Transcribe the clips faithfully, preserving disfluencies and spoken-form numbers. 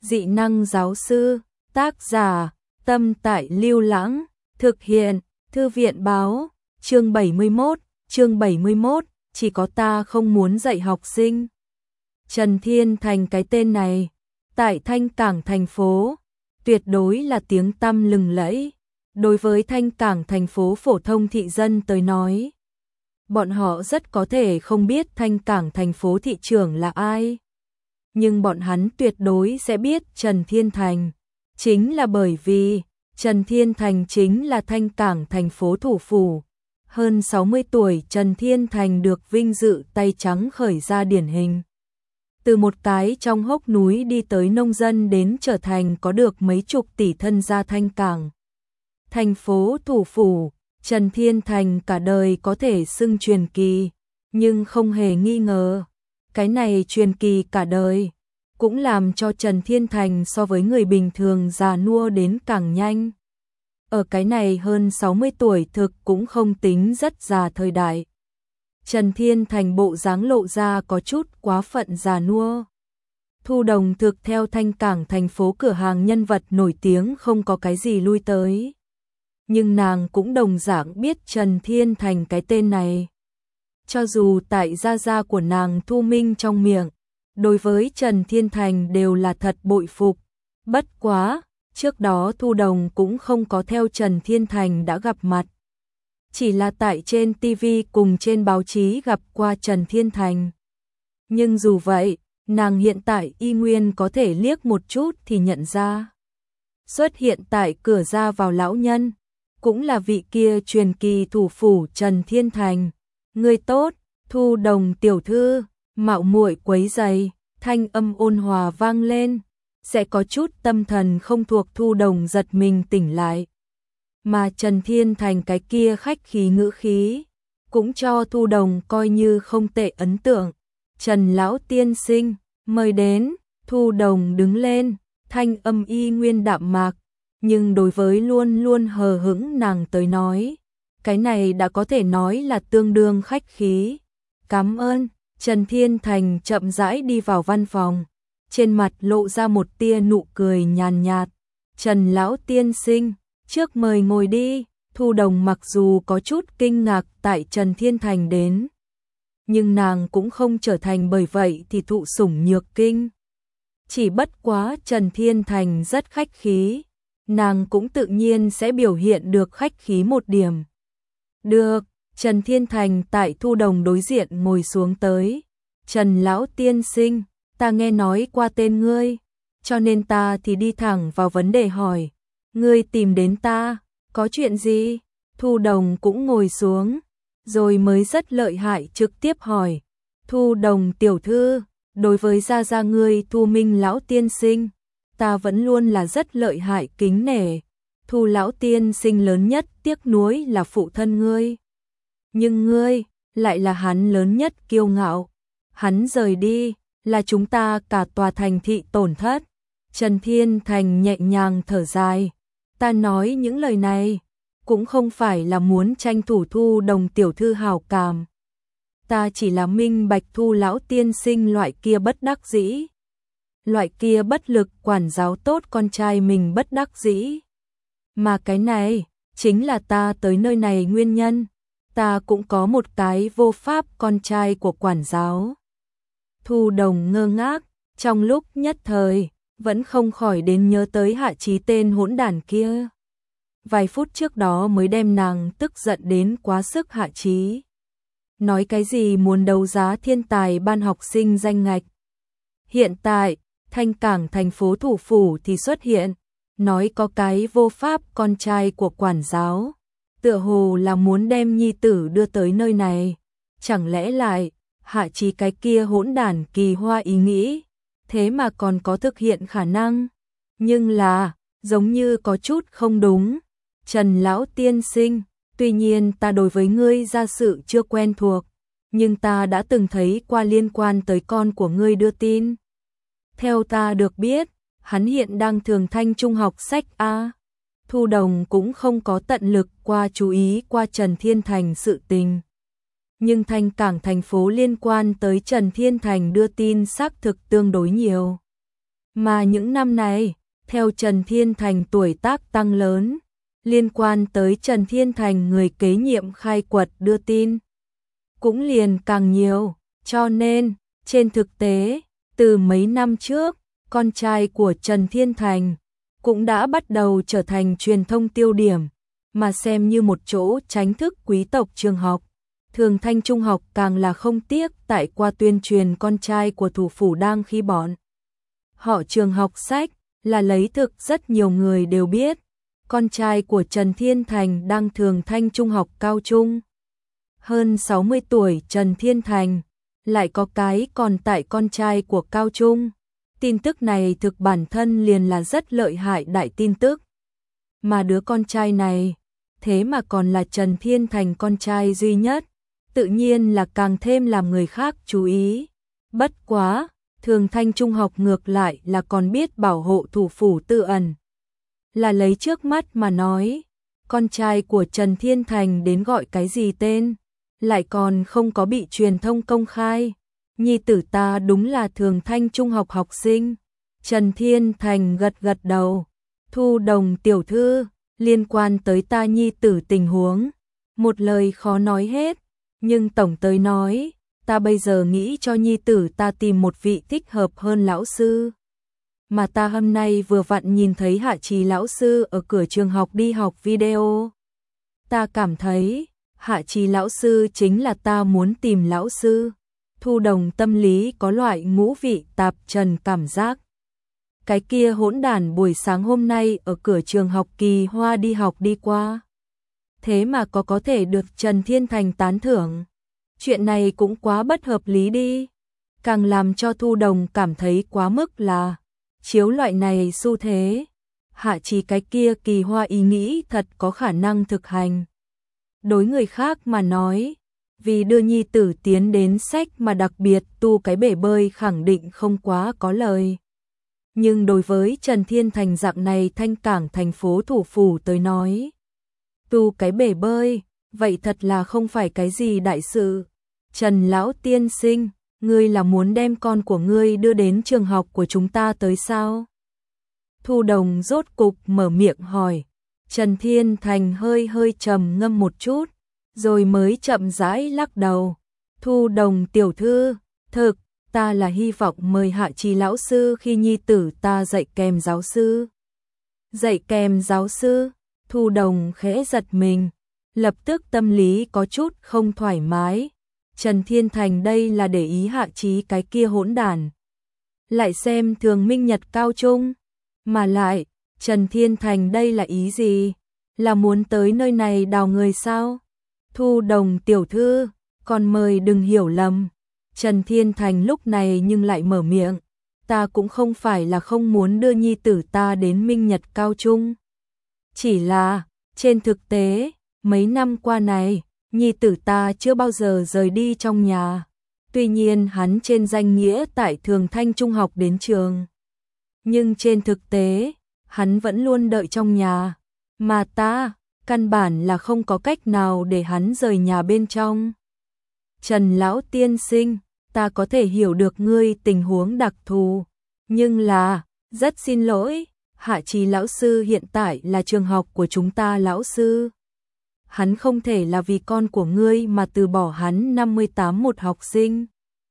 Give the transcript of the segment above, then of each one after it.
Dị năng giáo sư, tác giả, Tâm Tại Lưu Lãng, thực hiện, Thư viện báo, chương bảy mươi mốt, chương bảy mươi mốt, chỉ có ta không muốn dạy học sinh. Trần Thiên Thành cái tên này, tại Thanh Cảng thành phố, tuyệt đối là tiếng tăm lừng lẫy. Đối với Thanh Cảng thành phố phổ thông thị dân tới nói, bọn họ rất có thể không biết Thanh Cảng thành phố thị trưởng là ai. Nhưng bọn hắn tuyệt đối sẽ biết Trần Thiên Thành. Chính là bởi vì Trần Thiên Thành chính là Thanh Cảng thành phố thủ phủ. Hơn sáu mươi tuổi Trần Thiên Thành được vinh dự tay trắng khởi ra điển hình. Từ một cái trong hốc núi đi tới nông dân đến trở thành có được mấy chục tỷ thân gia Thanh Cảng thành phố thủ phủ, Trần Thiên Thành cả đời có thể xưng truyền kỳ, nhưng không hề nghi ngờ, cái này truyền kỳ cả đời cũng làm cho Trần Thiên Thành so với người bình thường già nua đến càng nhanh. Ở cái này hơn sáu mươi tuổi thực cũng không tính rất già thời đại. Trần Thiên Thành bộ dáng lộ ra có chút quá phận già nua. Thu Đồng thực theo Thanh Cảng thành phố cửa hàng nhân vật nổi tiếng không có cái gì lui tới. Nhưng nàng cũng đồng dạng biết Trần Thiên Thành cái tên này. Cho dù tại gia gia của nàng Thu Minh trong miệng, đối với Trần Thiên Thành đều là thật bội phục. Bất quá, trước đó Thu Đồng cũng không có theo Trần Thiên Thành đã gặp mặt. Chỉ là tại trên ti vi cùng trên báo chí gặp qua Trần Thiên Thành. Nhưng dù vậy, nàng hiện tại y nguyên có thể liếc một chút thì nhận ra. Xuất hiện tại cửa ra vào lão nhân, cũng là vị kia truyền kỳ thủ phủ Trần Thiên Thành. Người tốt, Thu Đồng tiểu thư, mạo muội quấy rầy, thanh âm ôn hòa vang lên, sẽ có chút tâm thần không thuộc Thu Đồng giật mình tỉnh lại. Mà Trần Thiên Thành cái kia khách khí ngữ khí, cũng cho Thu Đồng coi như không tệ ấn tượng. Trần lão tiên sinh, mời đến. Thu Đồng đứng lên, thanh âm y nguyên đạm mạc, nhưng đối với luôn luôn hờ hững nàng tới nói, cái này đã có thể nói là tương đương khách khí. Cảm ơn. Trần Thiên Thành chậm rãi đi vào văn phòng, trên mặt lộ ra một tia nụ cười nhàn nhạt. Trần lão tiên sinh, trước mời ngồi đi. Thu Đồng mặc dù có chút kinh ngạc tại Trần Thiên Thành đến, nhưng nàng cũng không trở thành bởi vậy thì thụ sủng nhược kinh. Chỉ bất quá Trần Thiên Thành rất khách khí, nàng cũng tự nhiên sẽ biểu hiện được khách khí một điểm. Được. Trần Thiên Thành tại Thu Đồng đối diện ngồi xuống tới. Trần lão tiên sinh, ta nghe nói qua tên ngươi, cho nên ta thì đi thẳng vào vấn đề hỏi. Ngươi tìm đến ta, có chuyện gì? Thu Đồng cũng ngồi xuống, rồi mới rất lợi hại trực tiếp hỏi. Thu Đồng tiểu thư, đối với gia gia ngươi Thu Minh lão tiên sinh, ta vẫn luôn là rất lợi hại kính nể. Thu lão tiên sinh lớn nhất tiếc nuối là phụ thân ngươi. Nhưng ngươi, lại là hắn lớn nhất kiêu ngạo. Hắn rời đi, là chúng ta cả tòa thành thị tổn thất. Trần Thiên Thành nhẹ nhàng thở dài. Ta nói những lời này, cũng không phải là muốn tranh thủ Thu Đồng tiểu thư hảo cảm. Ta chỉ là minh bạch Thu lão tiên sinh loại kia bất đắc dĩ. Loại kia bất lực quản giáo tốt con trai mình bất đắc dĩ. Mà cái này, chính là ta tới nơi này nguyên nhân. Ta cũng có một cái vô pháp con trai của quản giáo. Thu Đồng ngơ ngác, trong lúc nhất thời, vẫn không khỏi đến nhớ tới Hạ Chí tên hỗn đản kia. Vài phút trước đó mới đem nàng tức giận đến quá sức Hạ Chí. Nói cái gì muốn đấu giá thiên tài ban học sinh danh ngạch. Hiện tại, Thanh Cảng thành phố thủ phủ thì xuất hiện, nói có cái vô pháp con trai của quản giáo. Tựa hồ là muốn đem nhi tử đưa tới nơi này. Chẳng lẽ lại, Hạ Chí cái kia hỗn đản kỳ hoa ý nghĩ, thế mà còn có thực hiện khả năng. Nhưng là, giống như có chút không đúng. Trần lão tiên sinh, tuy nhiên ta đối với ngươi gia sự chưa quen thuộc, nhưng ta đã từng thấy qua liên quan tới con của ngươi đưa tin. Theo ta được biết, hắn hiện đang thường thanh trung học sách A. Thu Đồng cũng không có tận lực qua chú ý qua Trần Thiên Thành sự tình. Nhưng Thanh Cảng thành phố liên quan tới Trần Thiên Thành đưa tin xác thực tương đối nhiều. Mà những năm này, theo Trần Thiên Thành tuổi tác tăng lớn, liên quan tới Trần Thiên Thành người kế nhiệm khai quật đưa tin cũng liền càng nhiều, cho nên, trên thực tế, từ mấy năm trước, con trai của Trần Thiên Thành cũng đã bắt đầu trở thành truyền thông tiêu điểm, mà xem như một chỗ tránh thức quý tộc trường học. Thường Thanh Trung học càng là không tiếc tại qua tuyên truyền con trai của thủ phủ đang khi bọn họ trường học sách, là lấy thực rất nhiều người đều biết. Con trai của Trần Thiên Thành đang Thường Thanh Trung học cao trung. Hơn sáu mươi tuổi Trần Thiên Thành, lại có cái còn tại con trai của cao trung. Tin tức này thực bản thân liền là rất lợi hại đại tin tức. Mà đứa con trai này, thế mà còn là Trần Thiên Thành con trai duy nhất, tự nhiên là càng thêm làm người khác chú ý. Bất quá, Thường Thanh Trung học ngược lại là còn biết bảo hộ thủ phủ Tư Ẩn. Là lấy trước mắt mà nói, con trai của Trần Thiên Thành đến gọi cái gì tên, lại còn không có bị truyền thông công khai. Nhi tử ta đúng là Thường Thanh Trung học học sinh. Trần Thiên Thành gật gật đầu. Thu Đồng tiểu thư, liên quan tới ta nhi tử tình huống, một lời khó nói hết, nhưng tổng tới nói, ta bây giờ nghĩ cho nhi tử ta tìm một vị thích hợp hơn lão sư. Mà ta hôm nay vừa vặn nhìn thấy Hạ Trì lão sư ở cửa trường học đi học video. Ta cảm thấy, Hạ Trì lão sư chính là ta muốn tìm lão sư. Thu Đồng tâm lý có loại ngũ vị tạp trần cảm giác. Cái kia hỗn đản buổi sáng hôm nay ở cửa trường học Kỳ Hoa đi học đi qua. Thế mà có có thể được Trần Thiên Thành tán thưởng. Chuyện này cũng quá bất hợp lý đi. Càng làm cho Thu Đồng cảm thấy quá mức là chiếu loại này xu thế. Hạ Trì cái kia Kỳ Hoa ý nghĩ thật có khả năng thực hành. Đối người khác mà nói, vì đưa nhi tử tiến đến sách mà đặc biệt tu cái bể bơi khẳng định không quá có lời. Nhưng đối với Trần Thiên Thành dạng này thanh cảng thành phố thủ phủ tới nói, tu cái bể bơi, vậy thật là không phải cái gì đại sự. Trần lão tiên sinh, ngươi là muốn đem con của ngươi đưa đến trường học của chúng ta tới sao? Thu Đồng rốt cục mở miệng hỏi. Trần Thiên Thành hơi hơi trầm ngâm một chút, rồi mới chậm rãi lắc đầu. Thu Đồng tiểu thư, thực, ta là hy vọng mời Hạ Trì lão sư khi nhi tử ta dạy kèm giáo sư. Dạy kèm giáo sư, Thu Đồng khẽ giật mình, lập tức tâm lý có chút không thoải mái. Trần Thiên Thành đây là để ý Hạ Trì cái kia hỗn đản. Lại xem thường Minh Nhật cao trung, mà lại, Trần Thiên Thành đây là ý gì? Là muốn tới nơi này đào người sao? Thu Đồng tiểu thư, còn mời đừng hiểu lầm. Trần Thiên Thành lúc này nhưng lại mở miệng. Ta cũng không phải là không muốn đưa nhi tử ta đến Minh Nhật cao trung. Chỉ là, trên thực tế, mấy năm qua này, nhi tử ta chưa bao giờ rời đi trong nhà. Tuy nhiên hắn trên danh nghĩa tại Thường Thanh Trung học đến trường. Nhưng trên thực tế, hắn vẫn luôn đợi trong nhà. Mà ta, căn bản là không có cách nào để hắn rời nhà bên trong. Trần lão tiên sinh, ta có thể hiểu được ngươi tình huống đặc thù. Nhưng là, rất xin lỗi, Hạ Trì lão sư hiện tại là trường học của chúng ta lão sư. Hắn không thể là vì con của ngươi mà từ bỏ hắn năm mươi tám một học sinh.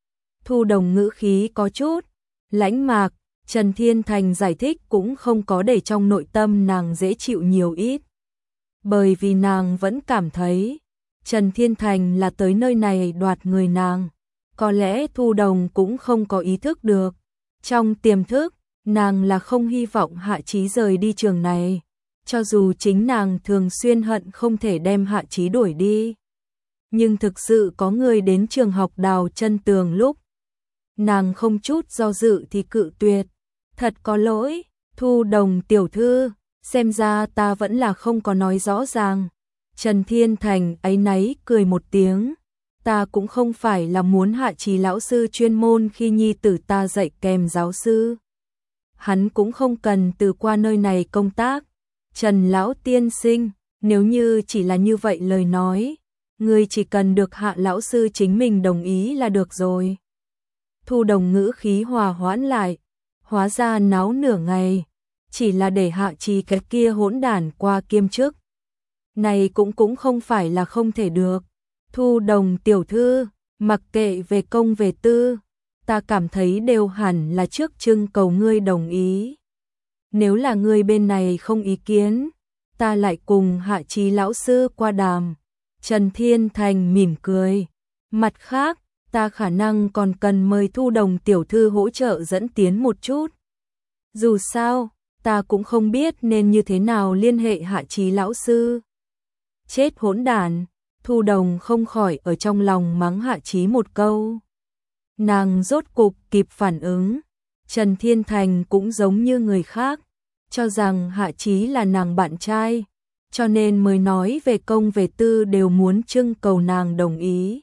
Thu Đồng ngữ khí có chút lãnh mạc, Trần Thiên Thành giải thích cũng không có để trong nội tâm nàng dễ chịu nhiều ít. Bởi vì nàng vẫn cảm thấy Trần Thiên Thành là tới nơi này đoạt người nàng. Có lẽ Thu Đồng cũng không có ý thức được. Trong tiềm thức, nàng là không hy vọng Hạ Chí rời đi trường này. Cho dù chính nàng thường xuyên hận không thể đem Hạ Chí đuổi đi. Nhưng thực sự có người đến trường học đào chân tường lúc nàng không chút do dự thì cự tuyệt. Thật có lỗi, Thu Đồng tiểu thư, xem ra ta vẫn là không có nói rõ ràng. Trần Thiên Thành áy náy cười một tiếng. Ta cũng không phải là muốn Hạ Trì lão sư chuyên môn khi nhi tử ta dạy kèm giáo sư. Hắn cũng không cần từ qua nơi này công tác. Trần lão tiên sinh, nếu như chỉ là như vậy lời nói, ngươi chỉ cần được Hạ lão sư chính mình đồng ý là được rồi. Thu Đồng ngữ khí hòa hoãn lại. Hóa ra náo nửa ngày, chỉ là để Hạ Chí cái kia hỗn đản qua kiêm chức. Này cũng cũng không phải là không thể được. Thu Đồng tiểu thư, mặc kệ về công về tư, ta cảm thấy đều hẳn là trước trưng cầu ngươi đồng ý. Nếu là ngươi bên này không ý kiến, ta lại cùng Hạ Chí lão sư qua đàm. Trần Thiên Thành mỉm cười. Mặt khác, ta khả năng còn cần mời Thu Đồng tiểu thư hỗ trợ dẫn tiến một chút. Dù sao, ta cũng không biết nên như thế nào liên hệ Hạ Chí lão sư. Chết hỗn đản, Thu Đồng không khỏi ở trong lòng mắng Hạ Chí một câu. Nàng rốt cục kịp phản ứng. Trần Thiên Thành cũng giống như người khác, cho rằng Hạ Chí là nàng bạn trai, cho nên mới nói về công về tư đều muốn trưng cầu nàng đồng ý.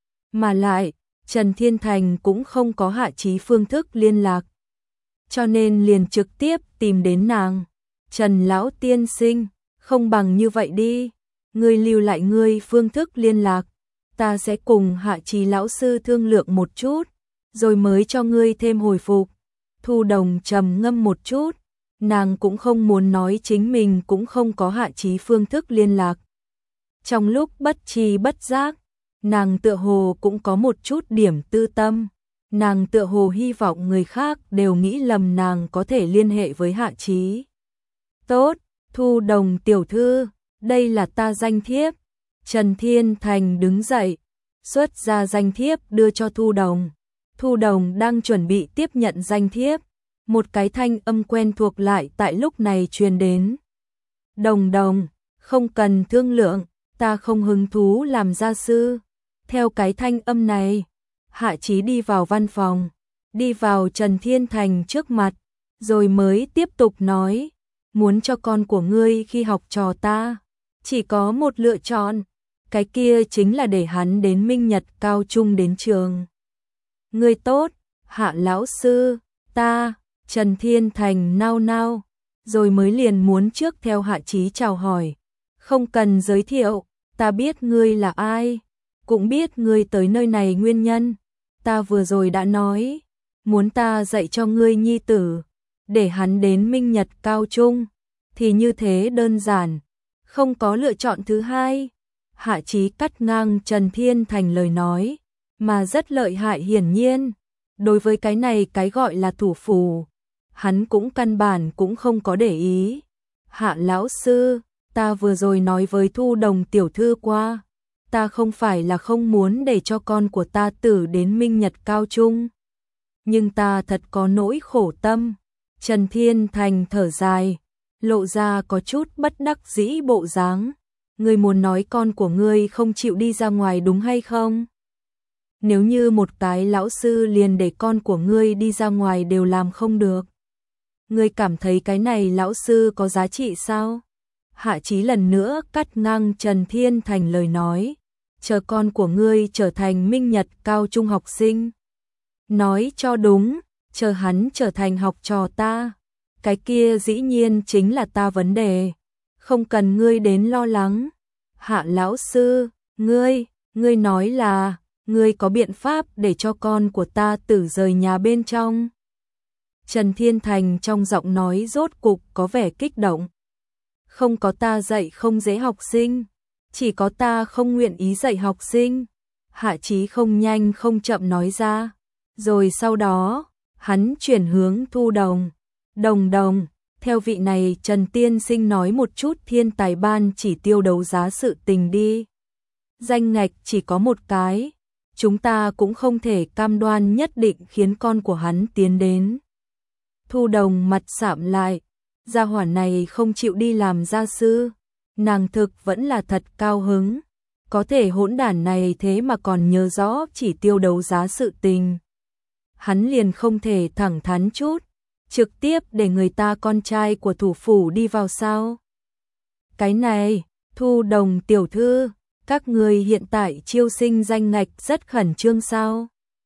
Mà lại, Trần Thiên Thành cũng không có Hạ Chí phương thức liên lạc, cho nên liền trực tiếp tìm đến nàng. Trần lão tiên sinh, không bằng như vậy đi, ngươi lưu lại ngươi phương thức liên lạc, ta sẽ cùng Hạ Chí lão sư thương lượng một chút, rồi mới cho ngươi thêm hồi phục. Thu Đồng trầm ngâm một chút, nàng cũng không muốn nói chính mình cũng không có Hạ Chí phương thức liên lạc. Trong lúc bất tri bất giác, nàng tựa hồ cũng có một chút điểm tư tâm, nàng tựa hồ hy vọng người khác đều nghĩ lầm nàng có thể liên hệ với Hạ Chí. Tốt, Thu Đồng tiểu thư, đây là ta danh thiếp. Trần Thiên Thành đứng dậy, xuất ra danh thiếp đưa cho Thu Đồng. Thu Đồng đang chuẩn bị tiếp nhận danh thiếp, một cái thanh âm quen thuộc lại tại lúc này truyền đến. Đồng Đồng, không cần thương lượng, ta không hứng thú làm gia sư. Theo cái thanh âm này, Hạ Chí đi vào văn phòng, đi vào Trần Thiên Thành trước mặt, rồi mới tiếp tục nói, muốn cho con của ngươi khi học trò ta, chỉ có một lựa chọn, cái kia chính là để hắn đến Minh Nhật cao trung đến trường. Ngươi tốt, Hạ lão sư, ta, Trần Thiên Thành nao nao, rồi mới liền muốn trước theo Hạ Chí chào hỏi. Không cần giới thiệu, ta biết ngươi là ai, cũng biết ngươi tới nơi này nguyên nhân. Ta vừa rồi đã nói, muốn ta dạy cho ngươi nhi tử, để hắn đến Minh Nhật cao trung, thì như thế đơn giản, không có lựa chọn thứ hai. Hạ Chí cắt ngang Trần Thiên Thành lời nói, mà rất lợi hại hiển nhiên. Đối với cái này cái gọi là thủ phủ, hắn cũng căn bản cũng không có để ý. Hạ lão sư, ta vừa rồi nói với Thu Đồng tiểu thư qua, ta không phải là không muốn để cho con của ta tử đến Minh Nhật cao trung, nhưng ta thật có nỗi khổ tâm. Trần Thiên Thành thở dài, lộ ra có chút bất đắc dĩ bộ dáng. Ngươi muốn nói con của ngươi không chịu đi ra ngoài đúng hay không? Nếu như một cái lão sư liền để con của ngươi đi ra ngoài đều làm không được, ngươi cảm thấy cái này lão sư có giá trị sao? Hạ Chí lần nữa cắt ngang Trần Thiên Thành lời nói, chờ con của ngươi trở thành Minh Nhật cao trung học sinh. Nói cho đúng, chờ hắn trở thành học trò ta, cái kia dĩ nhiên chính là ta vấn đề, không cần ngươi đến lo lắng. Hạ lão sư, ngươi, ngươi nói là, ngươi có biện pháp để cho con của ta tử rời nhà bên trong. Trần Thiên Thành trong giọng nói rốt cục có vẻ kích động. Không có ta dạy không dễ học sinh, chỉ có ta không nguyện ý dạy học sinh. Hạ Chí không nhanh không chậm nói ra, rồi sau đó, hắn chuyển hướng Thu Đồng. Đồng Đồng, theo vị này Trần tiên sinh nói một chút thiên tài ban chỉ tiêu đấu giá sự tình đi. Danh ngạch chỉ có một cái, chúng ta cũng không thể cam đoan nhất định khiến con của hắn tiến đến. Thu Đồng mặt sạm lại, gia hỏa này không chịu đi làm gia sư, nàng thực vẫn là thật cao hứng, có thể hỗn đản này thế mà còn nhớ rõ chỉ tiêu đấu giá sự tình. Hắn liền không thể thẳng thắn chút, trực tiếp để người ta con trai của thủ phủ đi vào sao? Cái này, Thu Đồng tiểu thư, các người hiện tại chiêu sinh danh ngạch rất khẩn trương sao?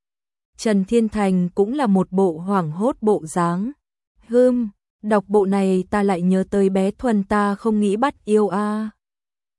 Trần Thiên Thành cũng là một bộ hoảng hốt bộ dáng. Hừm, đọc bộ này ta lại nhớ tới bé Thuần ta không nghĩ bắt yêu a. À.